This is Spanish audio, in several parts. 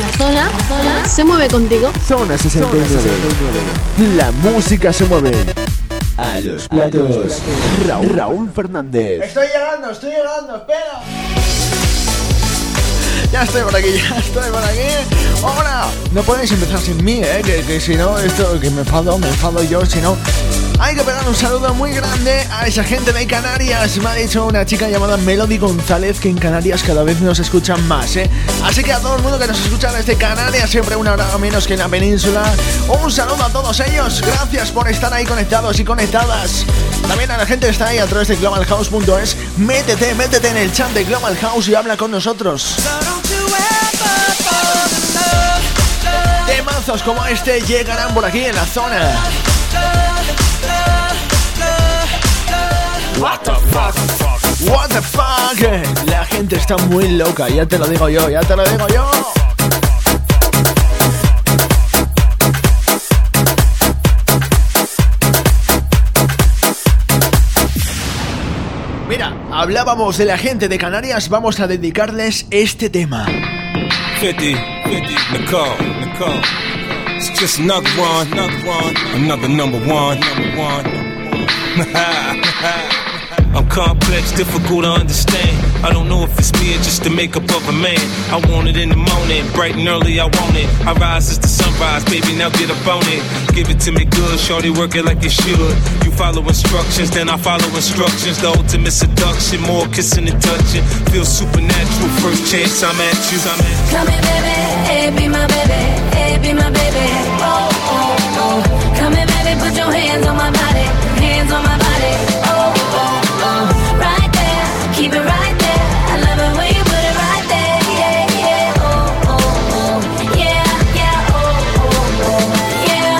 se mueve contigo. Zona 69. La música se mueve. A los platos. Raúl Fernández. Estoy llegando, espera. Ya estoy por aquí. Hola. No podéis empezar sin mí, que si no, esto, que me enfado yo, si no. Hay que pegar un saludo muy grande a esa gente de Canarias. Me ha dicho una chica llamada Melody González que en Canarias cada vez nos escuchan más, Así que a todo el mundo que nos escucha desde Canarias, siempre una hora menos que en la península, un saludo a todos ellos. Gracias por estar ahí conectados y conectadas. También a la gente que está ahí a través de globalhouse.es. Métete en el chat de Global House y habla con nosotros. Temazos como este llegarán por aquí en la zona. What the fuck. La gente está muy loca, ya te lo digo yo. Mira, hablábamos de la gente de Canarias, vamos a dedicarles este tema. 50, Nicole. It's just another number one. I'm complex, difficult to understand. I don't know if it's me or just the makeup of a man. I want it in the morning, bright and early I want it. I rise as the sunrise, baby, now get up on it. Give it to me good, shorty, work it like you should. You follow instructions, then I follow instructions. The ultimate seduction, more kissing and touching. Feel supernatural, first chance I'm at you. Come here, baby, hey, be my baby, hey, be my baby. Oh, oh, oh. Come here, baby, put your hands on my body, hands on my body. Oh, oh. Right there, keep it right there. I love it when you put it right there. Yeah, yeah, oh, oh, oh. Yeah, yeah, oh, oh, oh. Yeah.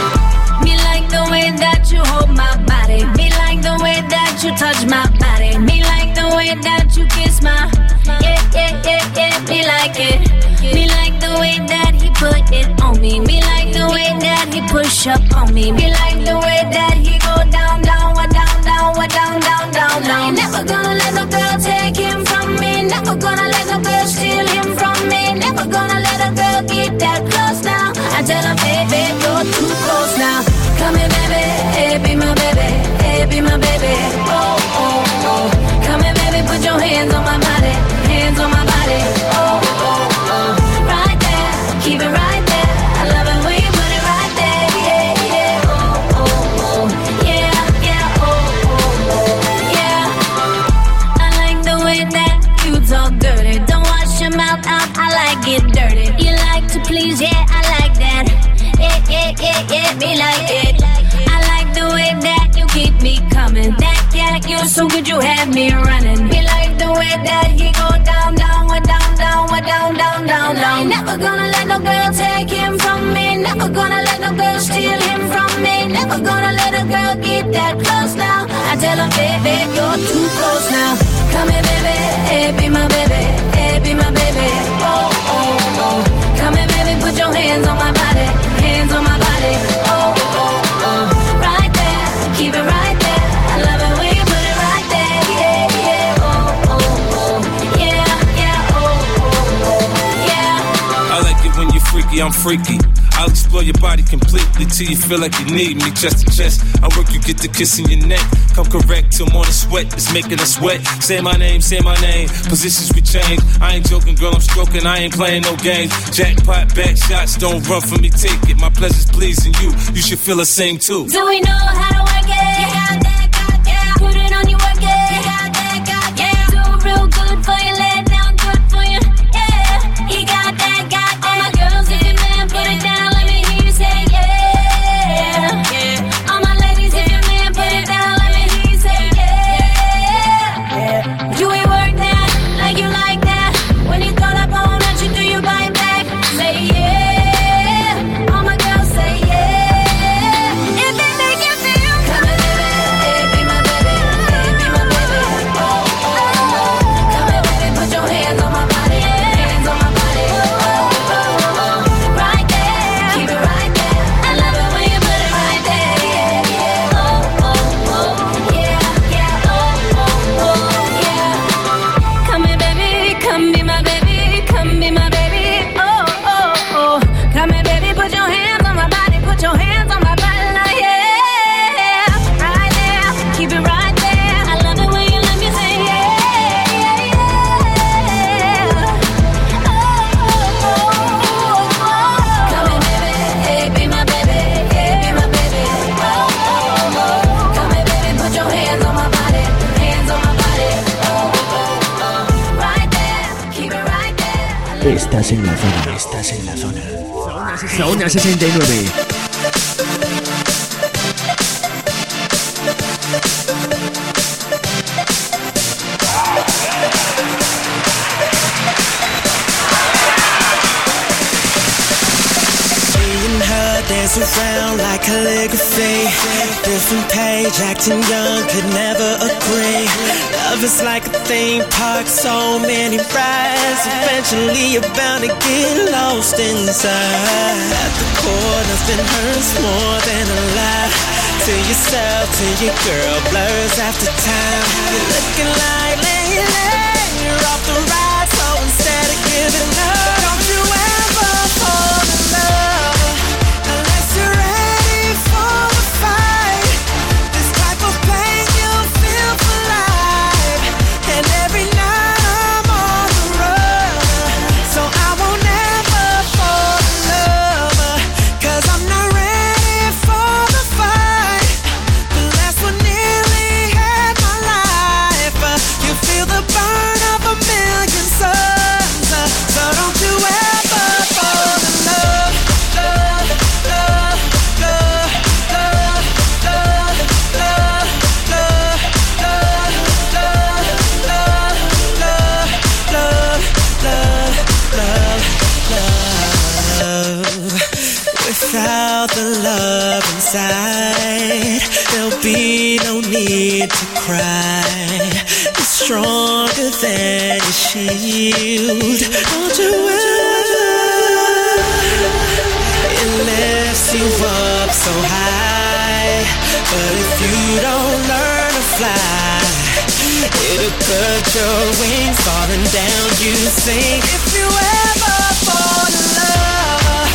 Me like the way that you hold my body. Me like the way that you touch my body. Me like the way that you kiss my. Yeah, yeah, yeah, yeah. Me like it. Me like the way that he put it on me. Me like the way that he push up on me. Me like the way that he go down, down, down, down, down, down, down, down. Never gonna let no girl take him from me. Never gonna let no girl steal him from me. Never gonna let a girl get that close now. I tell her, baby, you're too close now. Come here, baby, hey, be my baby, hey, be my baby. Oh, oh, oh. Come here, baby, put your hands on my body, hands on my body. Oh, oh, oh. Right there, keep it right there. I love it when you put it right there. Yeah, yeah, oh, oh, oh. Yeah, yeah, oh, oh, oh. Yeah. I like the way that you talk dirty. Don't wash your mouth out, I like it dirty. You like to please, yeah, I like that. Yeah, yeah, yeah, yeah, me like it. I like the way that you keep me coming. That yeah, you're so good, you have me running. Me like the way that he go down, down, down, down, down, down, down, down. Never gonna let no girl take him from me. Never gonna let no girl steal him from me. Never gonna let a girl get that close now. I tell her, baby, you're too close now. Come here, baby, hey, be my baby, hey, be my baby. Oh, oh, oh. Come here, baby, put your hands on my body, hands on my body. Oh, oh, oh. Right there, keep it right there. I love it when you put it right there. Yeah, yeah, oh, oh, oh. Yeah, yeah, oh, oh, oh. Yeah. I like it when you're freaky, I'm freaky. I'll explore your body completely till you feel like you need me chest to chest. I work you get the kiss in your neck. Come correct till morning sweat is making us wet. Say my name, positions we change. I ain't joking, girl, I'm stroking, I ain't playing no games. Jackpot, back shots, don't run from me, take it. My pleasure's pleasing you, you should feel the same too. Do we know how to work it? You got that, got, yeah. Put it on, you work it. You got that, got, yeah. Do it real good for you, lay it down good for you, yeah. You got that, got, yeah. All my girls, if your man put it down, let me hear you say yeah, yeah. All my ladies, if your man put it down, let me hear you say yeah, yeah. You ain't work that, like you like that. When you throw that bone at you, do you bite back? Say yeah. All my girls say yeah. If they make you feel, come here, baby, Estás en la zona. Zona 69. Dance around like calligraphy. Different page, acting young, could never agree. Love is like a theme park, so many rides. Eventually you're bound to get lost inside. At the core, nothing hurts more than a lie. To yourself, to your girl, blurs after time. You're looking like you're off the ride, so instead of giving up, don't you ever fall in love. Without the love inside, there'll be no need to cry. You're stronger than your shield. Don't you ever? It lifts you up so high, but if you don't learn to fly, it'll cut your wings. Falling down, you sink. If you ever fall in love,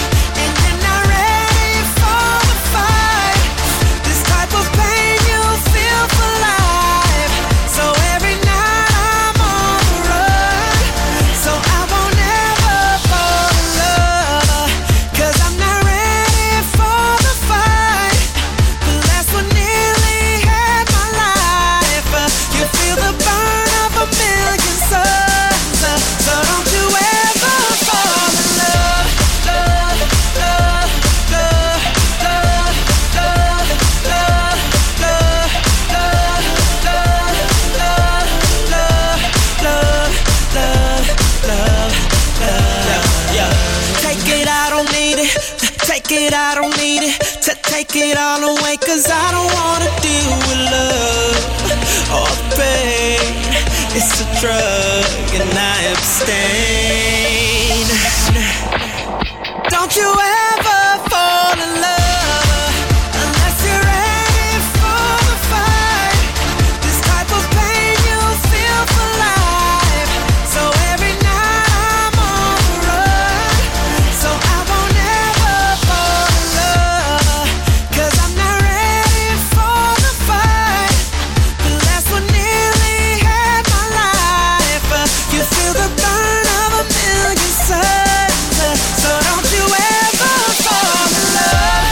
I don't need it, take it all away, cause I don't wanna deal with love or pain. It's a drug and I abstain. Don't you ever fall in love unless you're ready for the fight. This type of pain you feel for life. So every night I'm on the run, so I won't ever fall in love, cause I'm not ready for the fight. The last one nearly had my life. You feel the burn of a million suns, so don't you ever fall in love.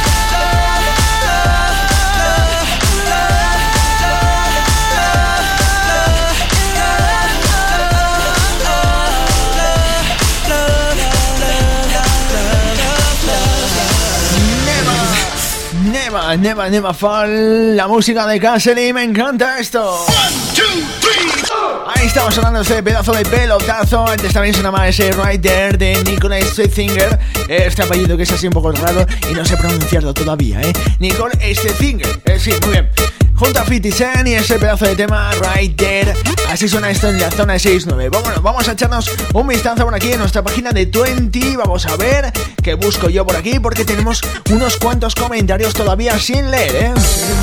Never fall. La música de Cassidy, me encanta esto. Ahí estamos hablando de este pedazo de pelotazo. Antes también se llama ese Right There de Nicole Scherzinger. Este apellido que es así un poco raro y no sé pronunciarlo todavía, Nicole Scherzinger. Sí, muy bien. Junto a 50 Cent y ese pedazo de tema Right There. Así suena esto en la zona 69. Bueno, vamos a echarnos un vistazo por aquí en nuestra página de 20. Vamos a ver qué busco yo por aquí, porque tenemos unos cuantos comentarios todavía sin leer,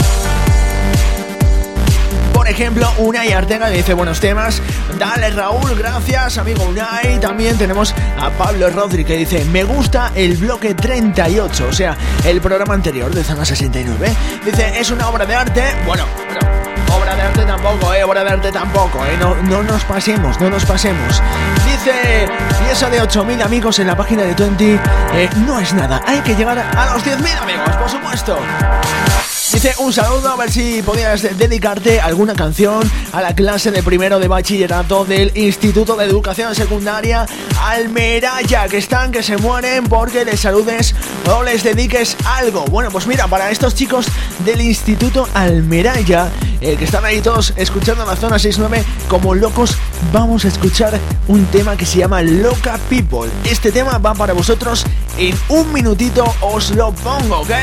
Por ejemplo, Unai Artega dice buenos temas. Dale Raúl, gracias amigo Unai. También tenemos a Pablo Rodri que dice me gusta el bloque 38, o sea, el programa anterior de Zona 69. Dice es una obra de arte. Bueno, obra de arte tampoco, obra de arte tampoco, no nos pasemos, no nos pasemos. Dice, y eso de 8.000 amigos en la página de 20 no es nada, hay que llegar a los 10.000 amigos, por supuesto. Dice un saludo, a ver si podías dedicarte alguna canción a la clase de primero de bachillerato del Instituto de Educación Secundaria Almeraya, que están que se mueren porque les saludes o les dediques algo. Bueno, pues mira, para estos chicos del Instituto Almeraya, que están ahí todos escuchando en la zona 69 como locos, vamos a escuchar un tema que se llama Loca People. Este tema va para vosotros, en un minutito os lo pongo, ¿ok?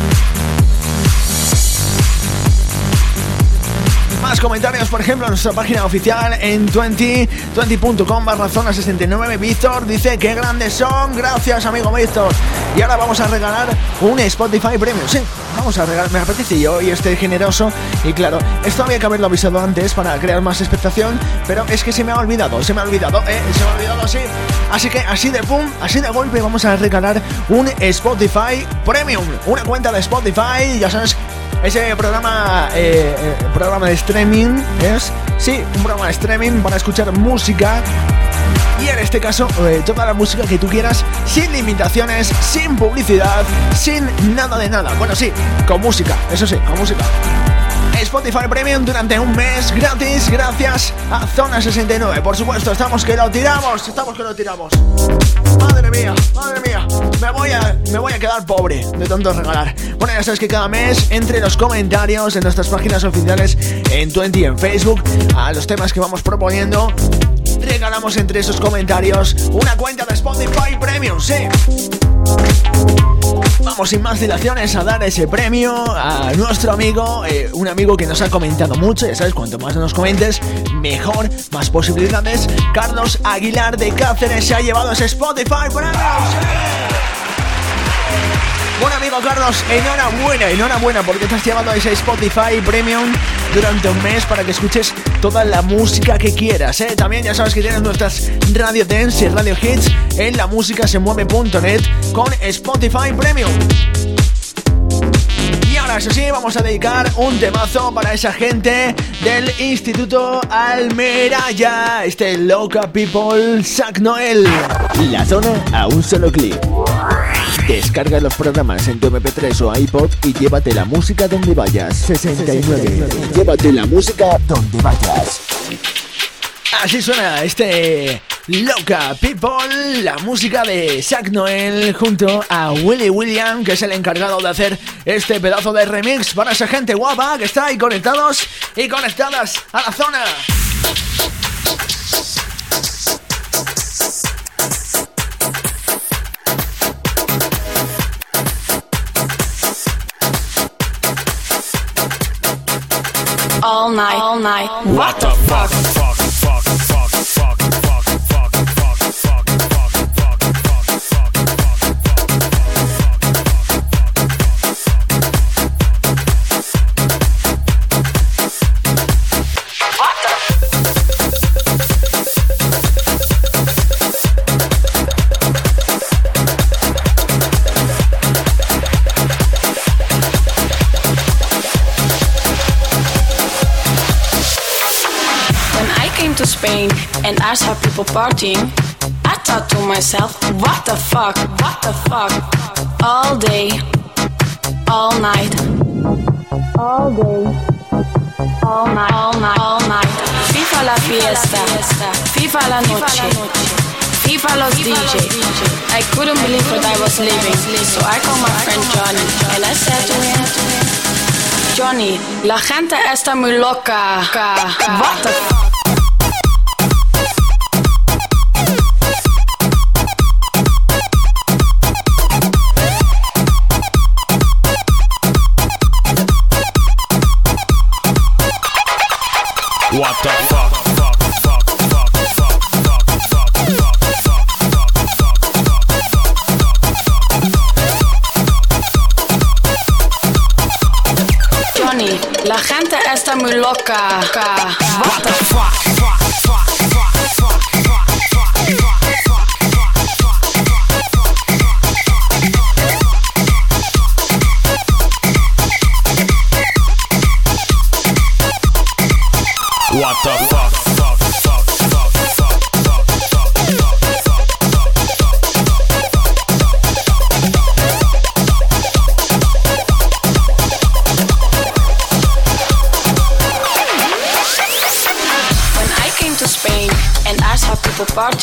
Más comentarios, por ejemplo, en nuestra página oficial en 20.com/zona69. Víctor dice: qué grandes son, gracias amigo Víctor. Y ahora vamos a regalar un Spotify Premium. Sí, vamos a regalar, me apetece yo y estoy generoso. Y claro, esto había que haberlo avisado antes para crear más expectación, pero es que se me ha olvidado, sí. Así que así de pum, así de golpe vamos a regalar un Spotify Premium, una cuenta de Spotify, ya sabes. Ese programa de streaming es, sí, un programa de streaming para escuchar música. Y en este caso, toda la música que tú quieras, sin limitaciones, sin publicidad, sin nada de nada. Bueno, sí, con música, eso sí, con música. Spotify Premium durante un mes gratis gracias a Zona 69. Por supuesto, estamos que lo tiramos. Madre mía, me voy a quedar pobre de tanto regalar. Bueno, ya sabes que cada mes, entre los comentarios en nuestras páginas oficiales en 20 y en Facebook, a los temas que vamos proponiendo, regalamos entre esos comentarios una cuenta de Spotify Premium, sí. Vamos sin más dilaciones a dar ese premio a nuestro amigo, un amigo que nos ha comentado mucho, ya sabes, cuanto más nos comentes, mejor, más posibilidades. Carlos Aguilar de Cáceres se ha llevado ese Spotify Premium, sí. Bueno, amigo Carlos, enhorabuena porque te has llevado ese Spotify Premium durante un mes para que escuches toda la música que quieras, ¿eh? También ya sabes que tienes nuestras Radio Dance y Radio Hits en lamusicasemueve.net con Spotify Premium. Y ahora, eso sí, vamos a dedicar un temazo para esa gente del Instituto Almeraya, este Loca People, Zack Noel. La zona a un solo clic. Descarga los programas en tu MP3 o iPod y llévate la música donde vayas. 69. Llévate la música donde vayas. Así suena este Loca People, la música de Zack Noel junto a Willy William, que es el encargado de hacer este pedazo de remix para esa gente guapa que está ahí conectados y conectadas a la zona. All night. What the fuck? Spain and I saw people partying, I thought to myself, what the fuck, all day, all night, all day, all night, FIFA la fiesta, FIFA la noche, FIFA los DJ. I couldn't believe what I was living, so I called my friend Johnny and I said to him, Johnny, la gente está muy loca, what the fuck? What the fuck? Johnny, la gente está muy loca. What the fuck? What the fuck?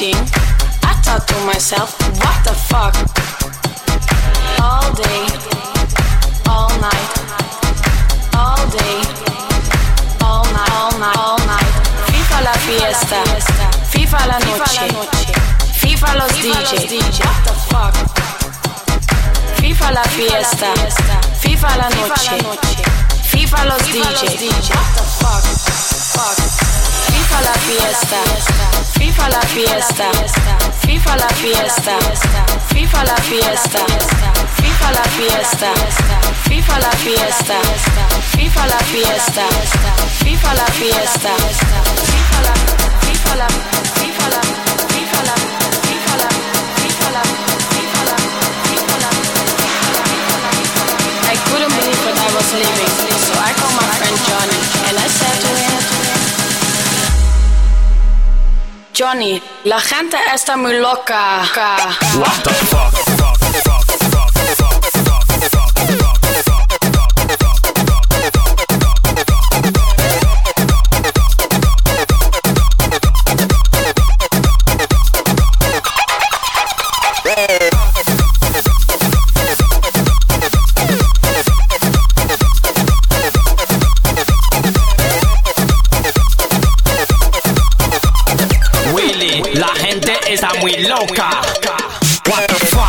partying, I thought to myself, what the fuck? All day, all night, all day, all night, all night, all night. FIFA la fiesta, FIFA la noche, FIFA los DJ, what the fuck? FIFA la fiesta, FIFA la noche, FIFA los DJ, what the fuck? FIFA la fiesta, FIFA la fiesta, FIFA la fiesta, FIFA la fiesta, FIFA la fiesta, FIFA la fiesta, FIFA la fiesta, FIFA la fiesta, FIFA la, FIFA la, FIFA la, FIFA la, FIFA la, FIFA la, FIFA la, FIFA la. I couldn't believe what I was leaving, so I called my friend Johnny and I said to him, Johnny, la gente está muy loca. What the fuck? La gente está muy loca. What the fuck?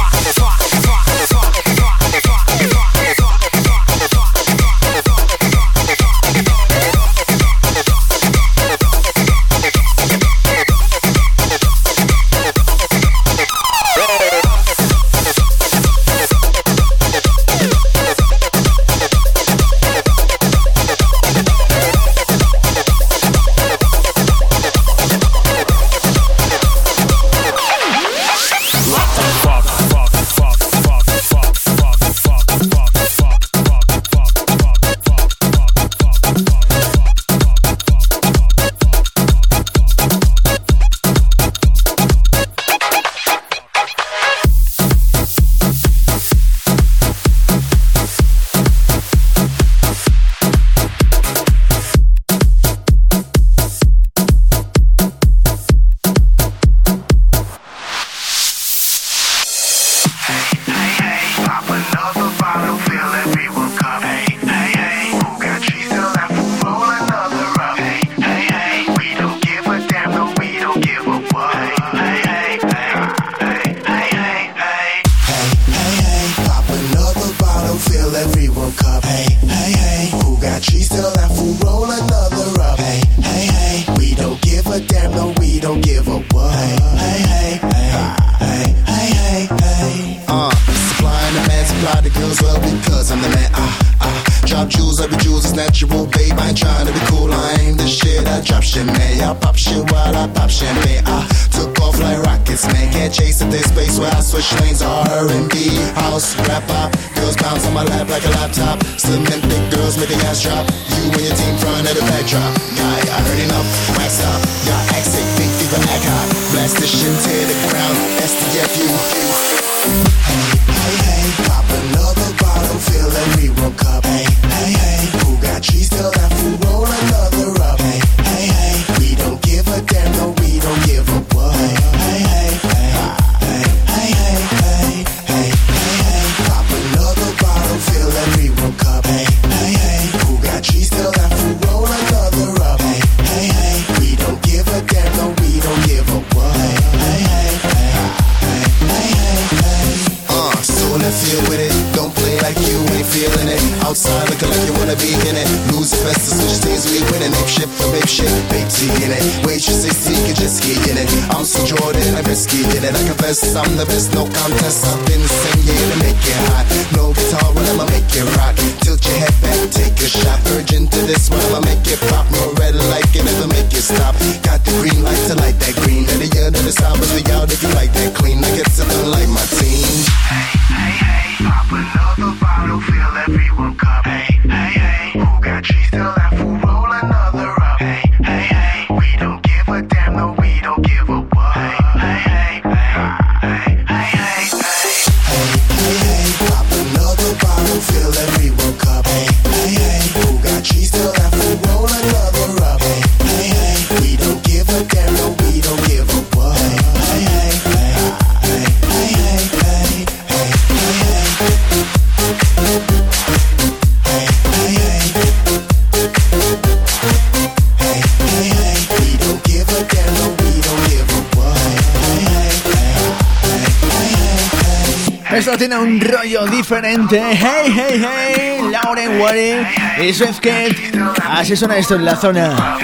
I'm the best, no contest. I've been singing to make it hot. No guitar, well, I'ma make it rock. Tilt your head back, take a shot. Urge into this one, I'ma make it pop. No red light can never make it stop. Got the green light to light that green. And the end of the side, but we out if you like that clean. I get to done like my team. Hey, hey, hey, pop another bottle, fill everyone cup. Hey, hey, hey, who got cheese till that fool roll another up. Hey, hey, hey, we don't give a damn, no, we don't give a what. Hey, hey, hey. Fill everyone cup. Hey, hey, hey, who got cheese till that fool roll another up. Hey, hey, hey, we don't give a damn, no, we don't give a what. Esto tiene un rollo diferente. Hey, hey, hey, Lauren Wari y Swiftcat. Así suena esto en la zona.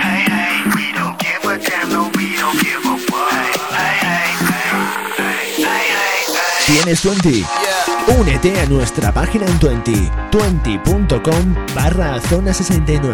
¿Tienes 20? Únete a nuestra página en 20.com/zona69.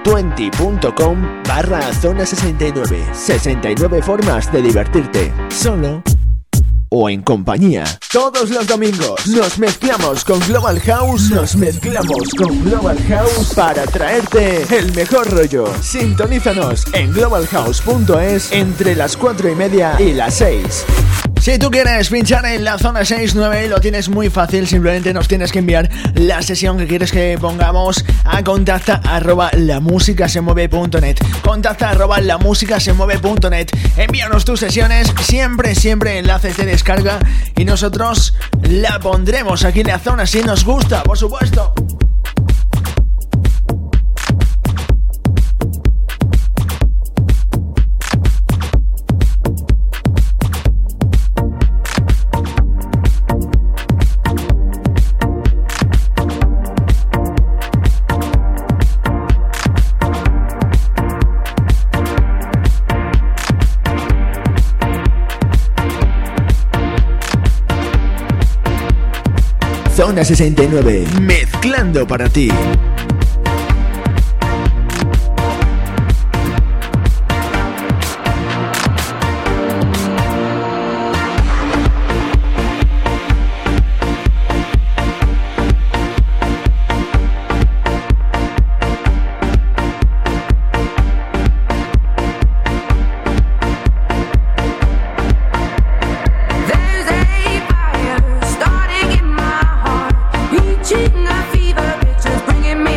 20.com/zona69. 69 formas de divertirte, solo o en compañía. Todos los domingos nos mezclamos con Global House. Nos mezclamos con Global House para traerte el mejor rollo. Sintonízanos en globalhouse.es entre las 4:30 y las 6. Si tú quieres pinchar en la zona 69, lo tienes muy fácil. Simplemente nos tienes que enviar la sesión que quieres que pongamos a contacta@lamusicasemueve.net. Contacta@lamusicasemueve.net. Envíanos tus sesiones, siempre enlaces de descarga, y nosotros la pondremos aquí en la zona si nos gusta, por supuesto. Zona 69, mezclando para ti. Cheating, I fever, bitches bringing me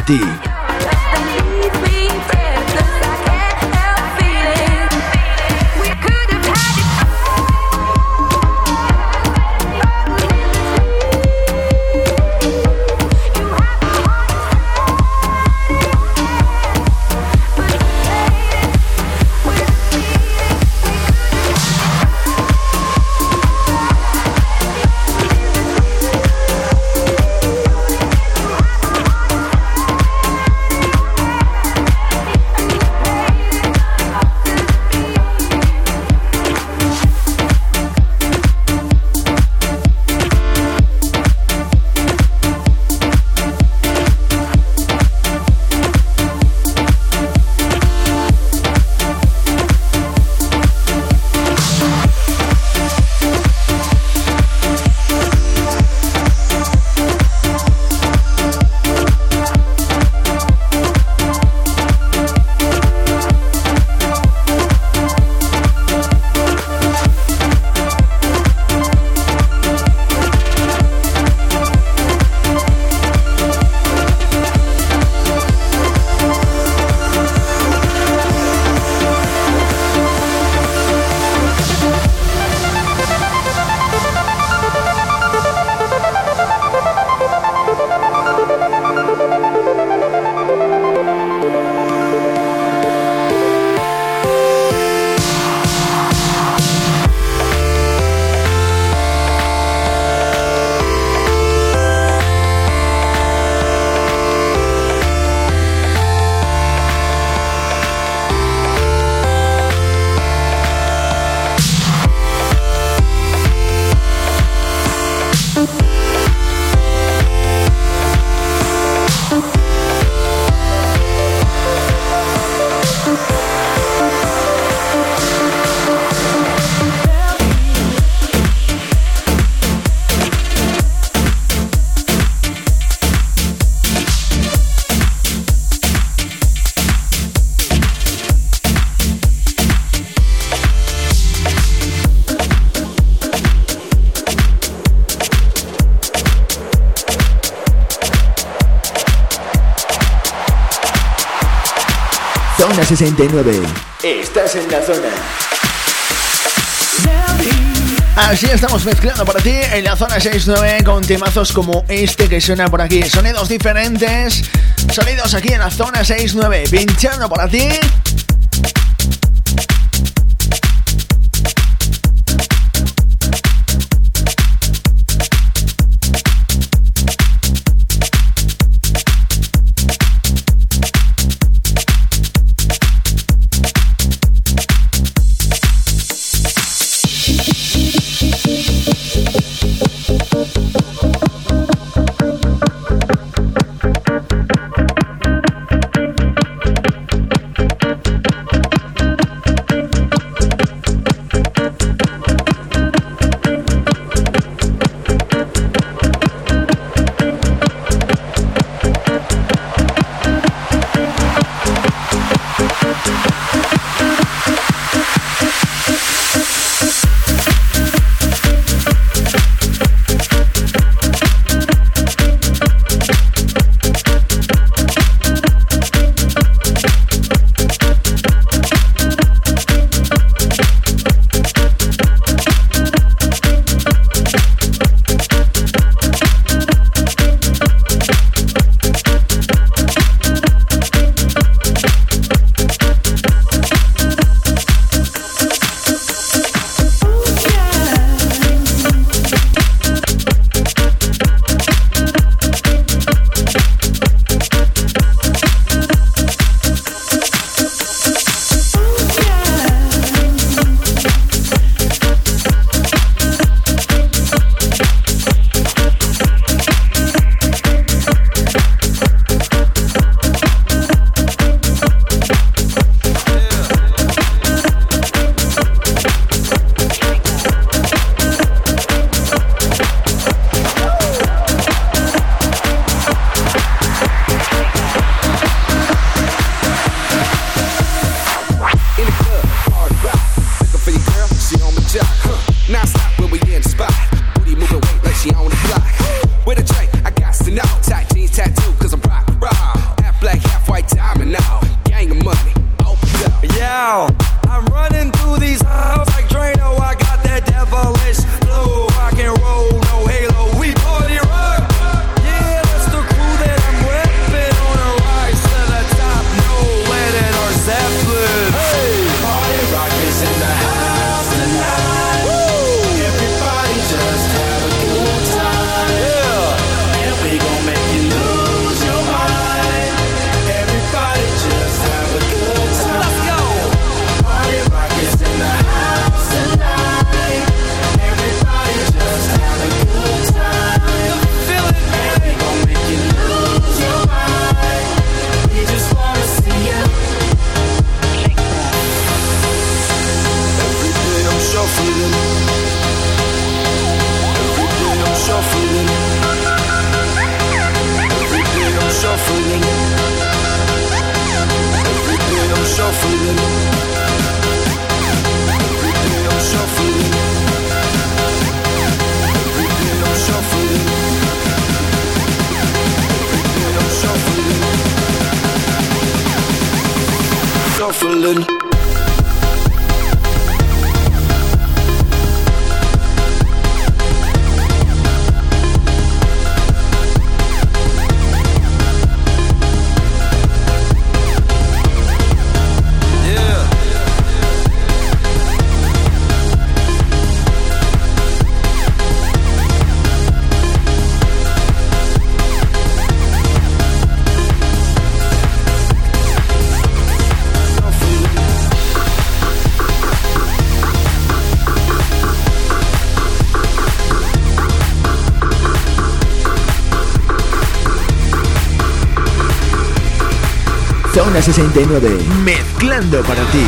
ti. Zona 69. Estás en la zona. Así estamos mezclando para ti en la zona 69 con temazos como este que suena por aquí. Sonidos diferentes, sonidos aquí en la zona 69, pinchando para ti. through these halls like Drano. I got that devilish flow. Rock and roll, no halo. We party rock. Yeah, that's the crew that I'm repping. On a rise to the top, no Lennon or Zeppelin. Hey, party rock is in the house tonight. Woo! Everybody just have a good time. Yeah, and we gon' make you lose your mind. Everybody just have a good time. Let's go. Party rock is in the house tonight. Everybody just have a good time. Feel it, man. And we gon' make you lose your mind. We just wanna see you. Every day I'm shuffling. Every day I'm shuffling. Every day I'm shuffling. Every day I'm shuffling. Every day I'm shuffling. Every day I'm shuffling. Every day I'm shuffling. Shuffling. Zona 69, mezclando para ti.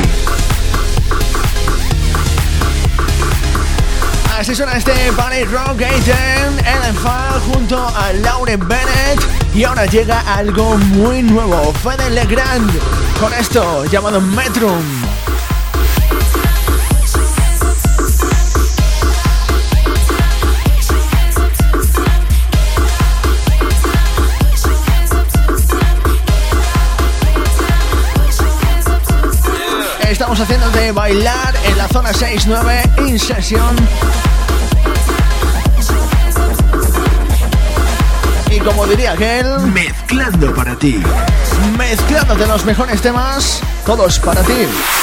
Así suena este Party Rock Agent, Ellen Fall junto a Lauren Bennett. Y ahora llega algo muy nuevo, Fede Legrand, con esto llamado Metrum. Estamos haciéndote bailar en la zona 69 in sesión. Y como diría aquel, Mezclando para ti. mezclándote los mejores temas, todos para ti.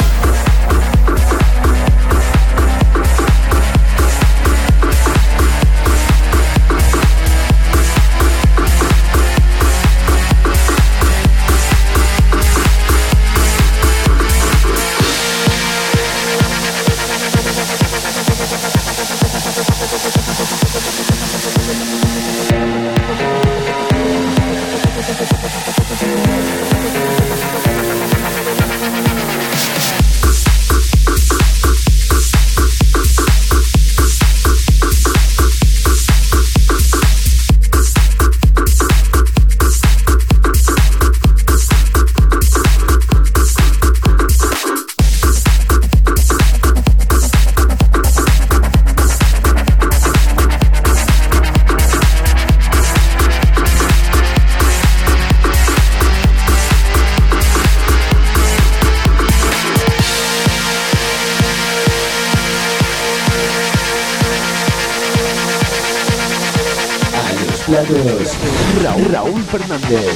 Raúl Fernández.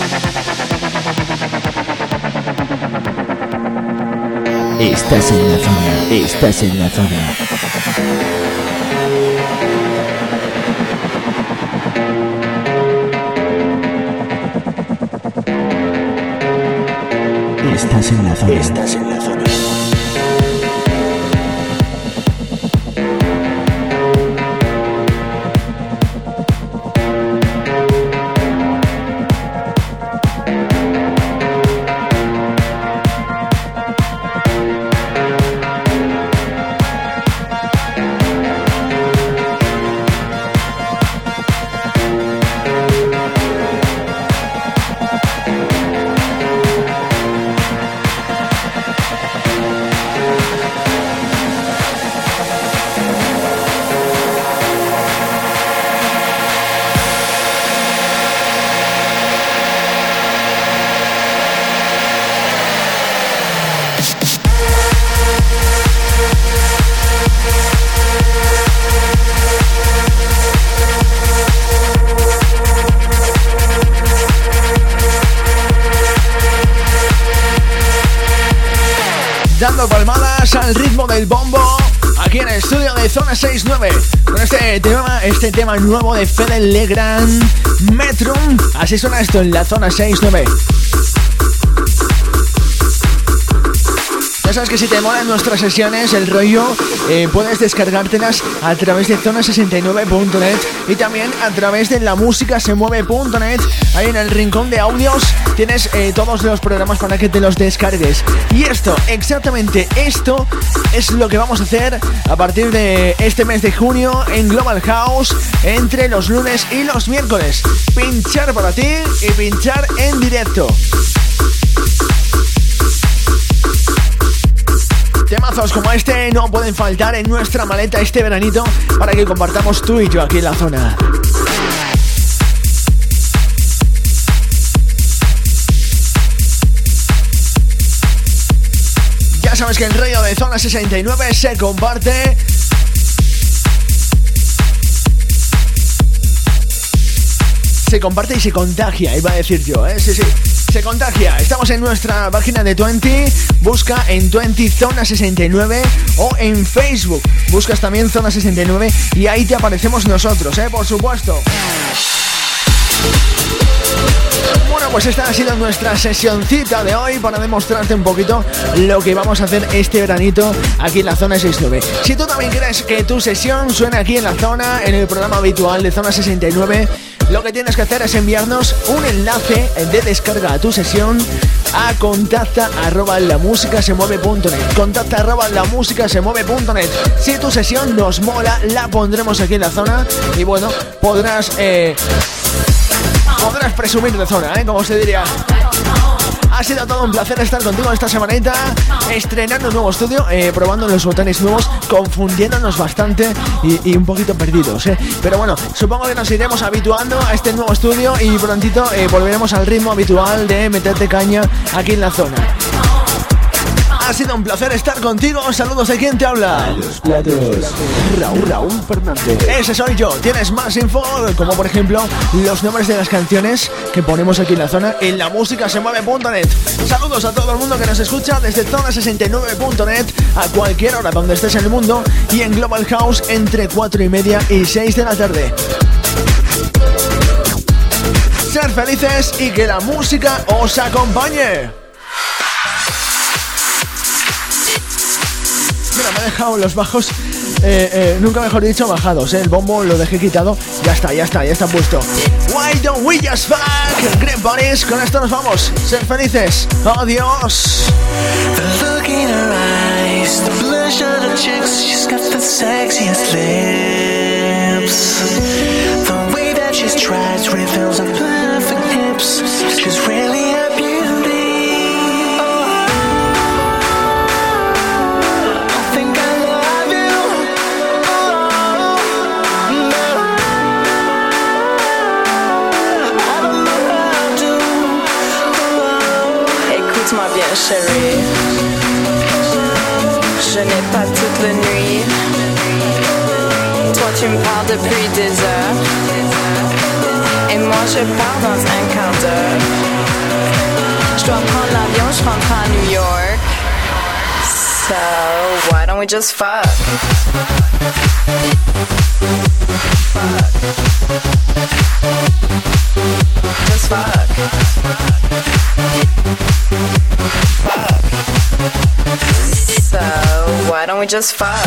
Estás en la zona, estás en la zona. Estás en la zona, estás en la zona. todas al ritmo del bombo, aquí en el estudio de Zona 69, con este tema nuevo de Fede Legrand, Metrum. Así suena esto en la Zona 69. Ya sabes que si te molan nuestras sesiones, el rollo, puedes descargártelas a través de zona69.net y también a través de lamusicasemueve.net. Ahí en el rincón de audios tienes todos los programas para que te los descargues. Y esto, exactamente esto, es lo que vamos a hacer a partir de este mes de junio en Global House, entre los lunes y los miércoles. Pinchar para ti y pinchar en directo. Temazos como este no pueden faltar en nuestra maleta este veranito para que compartamos tú y yo aquí en la zona. Ya sabes que el rollo de Zona 69 se comparte. Se comparte y se contagia, iba a decir yo, sí, se contagia. Estamos en nuestra página de 20, busca en 20 Zona 69 o en Facebook, buscas también Zona 69 y ahí te aparecemos nosotros, por supuesto. Bueno, pues esta ha sido nuestra sesioncita de hoy para demostrarte un poquito lo que vamos a hacer este veranito aquí en la Zona 69. Si tú también quieres que tu sesión suene aquí en la zona, en el programa habitual de Zona 69, lo que tienes que hacer es enviarnos un enlace de descarga a tu sesión a contacta@lamusicasemueve.net. Contacta@lamusicasemueve.net. Si tu sesión nos mola, la pondremos aquí en la zona y bueno, podrás presumir de zona, como se diría. Ha sido todo un placer estar contigo esta semanita, estrenando un nuevo estudio, probando los botones nuevos, confundiéndonos bastante y un poquito perdidos, Pero bueno, supongo que nos iremos habituando a este nuevo estudio y prontito volveremos al ritmo habitual de meterte caña aquí en la zona. Ha sido un placer estar contigo. Saludos de quien te habla. A los platos, Raúl Fernández. Ese soy yo. Tienes más info, como por ejemplo los nombres de las canciones que ponemos aquí en la zona en lamusicasemueve.net. Saludos a todo el mundo que nos escucha desde zona69.net a cualquier hora donde estés en el mundo y en Global House entre 4:30 y 6 de la tarde. Ser felices y que la música os acompañe. Mira, me he dejado los bajos, nunca mejor dicho, bajados, El bombo lo dejé quitado, ya está puesto. Why don't we just fuck? Green Bunnies, con esto nos vamos. Ser felices. Adiós. The look in her eyes, the blush on her cheeks, she's got the sexiest lips. The way that she strides reveals her perfect hips. She's really a beauty. Chérie, je n'ai pas toute la nuit. Toi tu me parles depuis des heures et moi je pars dans un quart d'heure. Je dois prendre l'avion, je rentre à New York. So why don't we just fuck? Just fuck. So why don't we just fuck?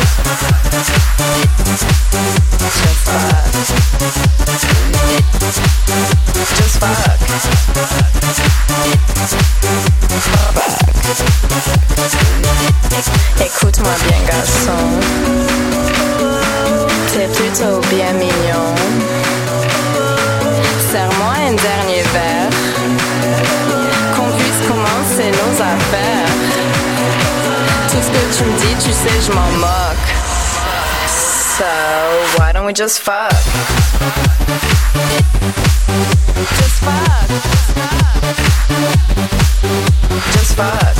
Just fuck. Just fuck. Écoute-moi bien, garçon. T'es plutôt bien mignon. Serre-moi un dernier verre. Qu'on puisse commencer nos affaires. Tout ce que tu me dis, tu sais, je m'en moque. So, why don't we just fuck? Just fuck. Just fuck.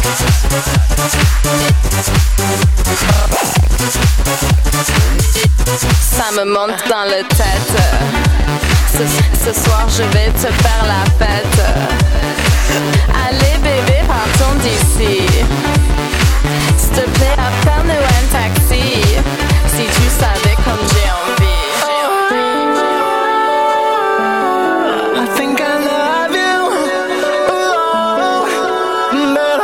Ça me monte dans la tête. Ce soir, je vais te faire la fête. Allez, bébé, partons d'ici. S'il te plaît, appelle-nous un taxi. Si tu savais comme j'ai envie. I think I love you, but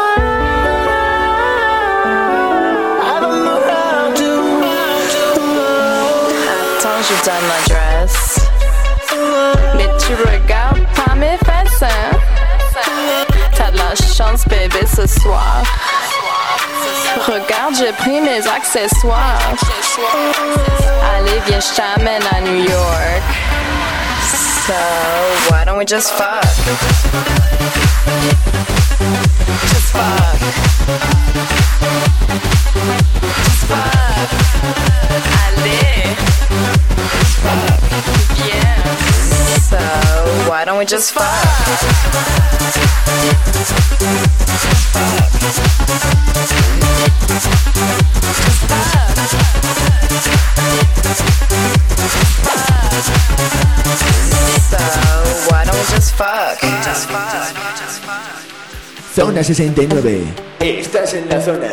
I don't know how to. Attends, je donne l'adresse. Mais tu regardes pas mes fesses, hein? T'as de la chance, bébé, ce soir. Regarde, j'ai pris mes accessoires. Allez, viens, je t'amène à New York. So, why don't we just fuck? Just fuck. Just fuck. Allez. Yeah. So, why don't we just fuck? So, why don't we just fuck? Just fuck. Zona 69. Estás en la zona.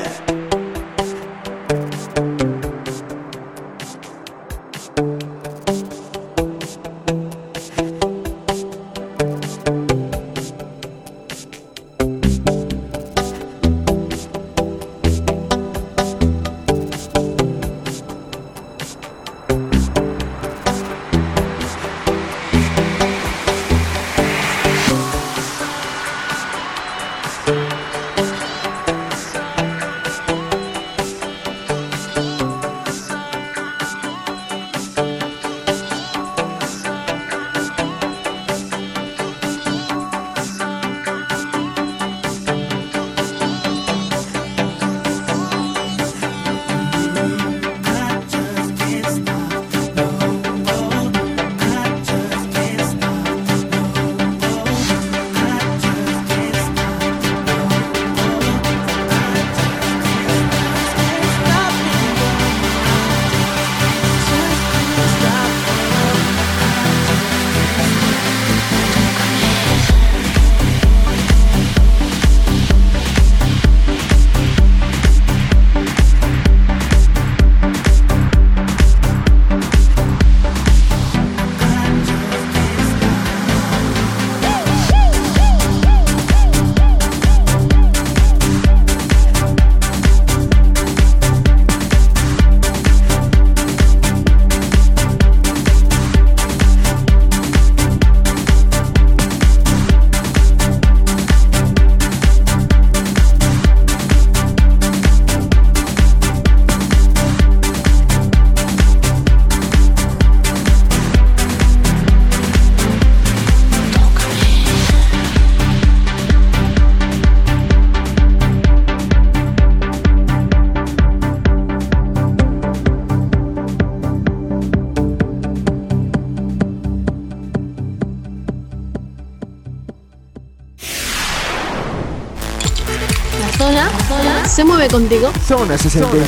Se mueve contigo. Zona 69.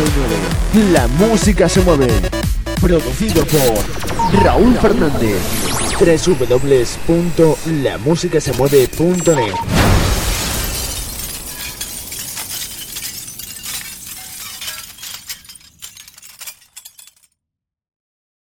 La música se mueve. Producido por Raúl Fernández. www.lamusicasemueve.net.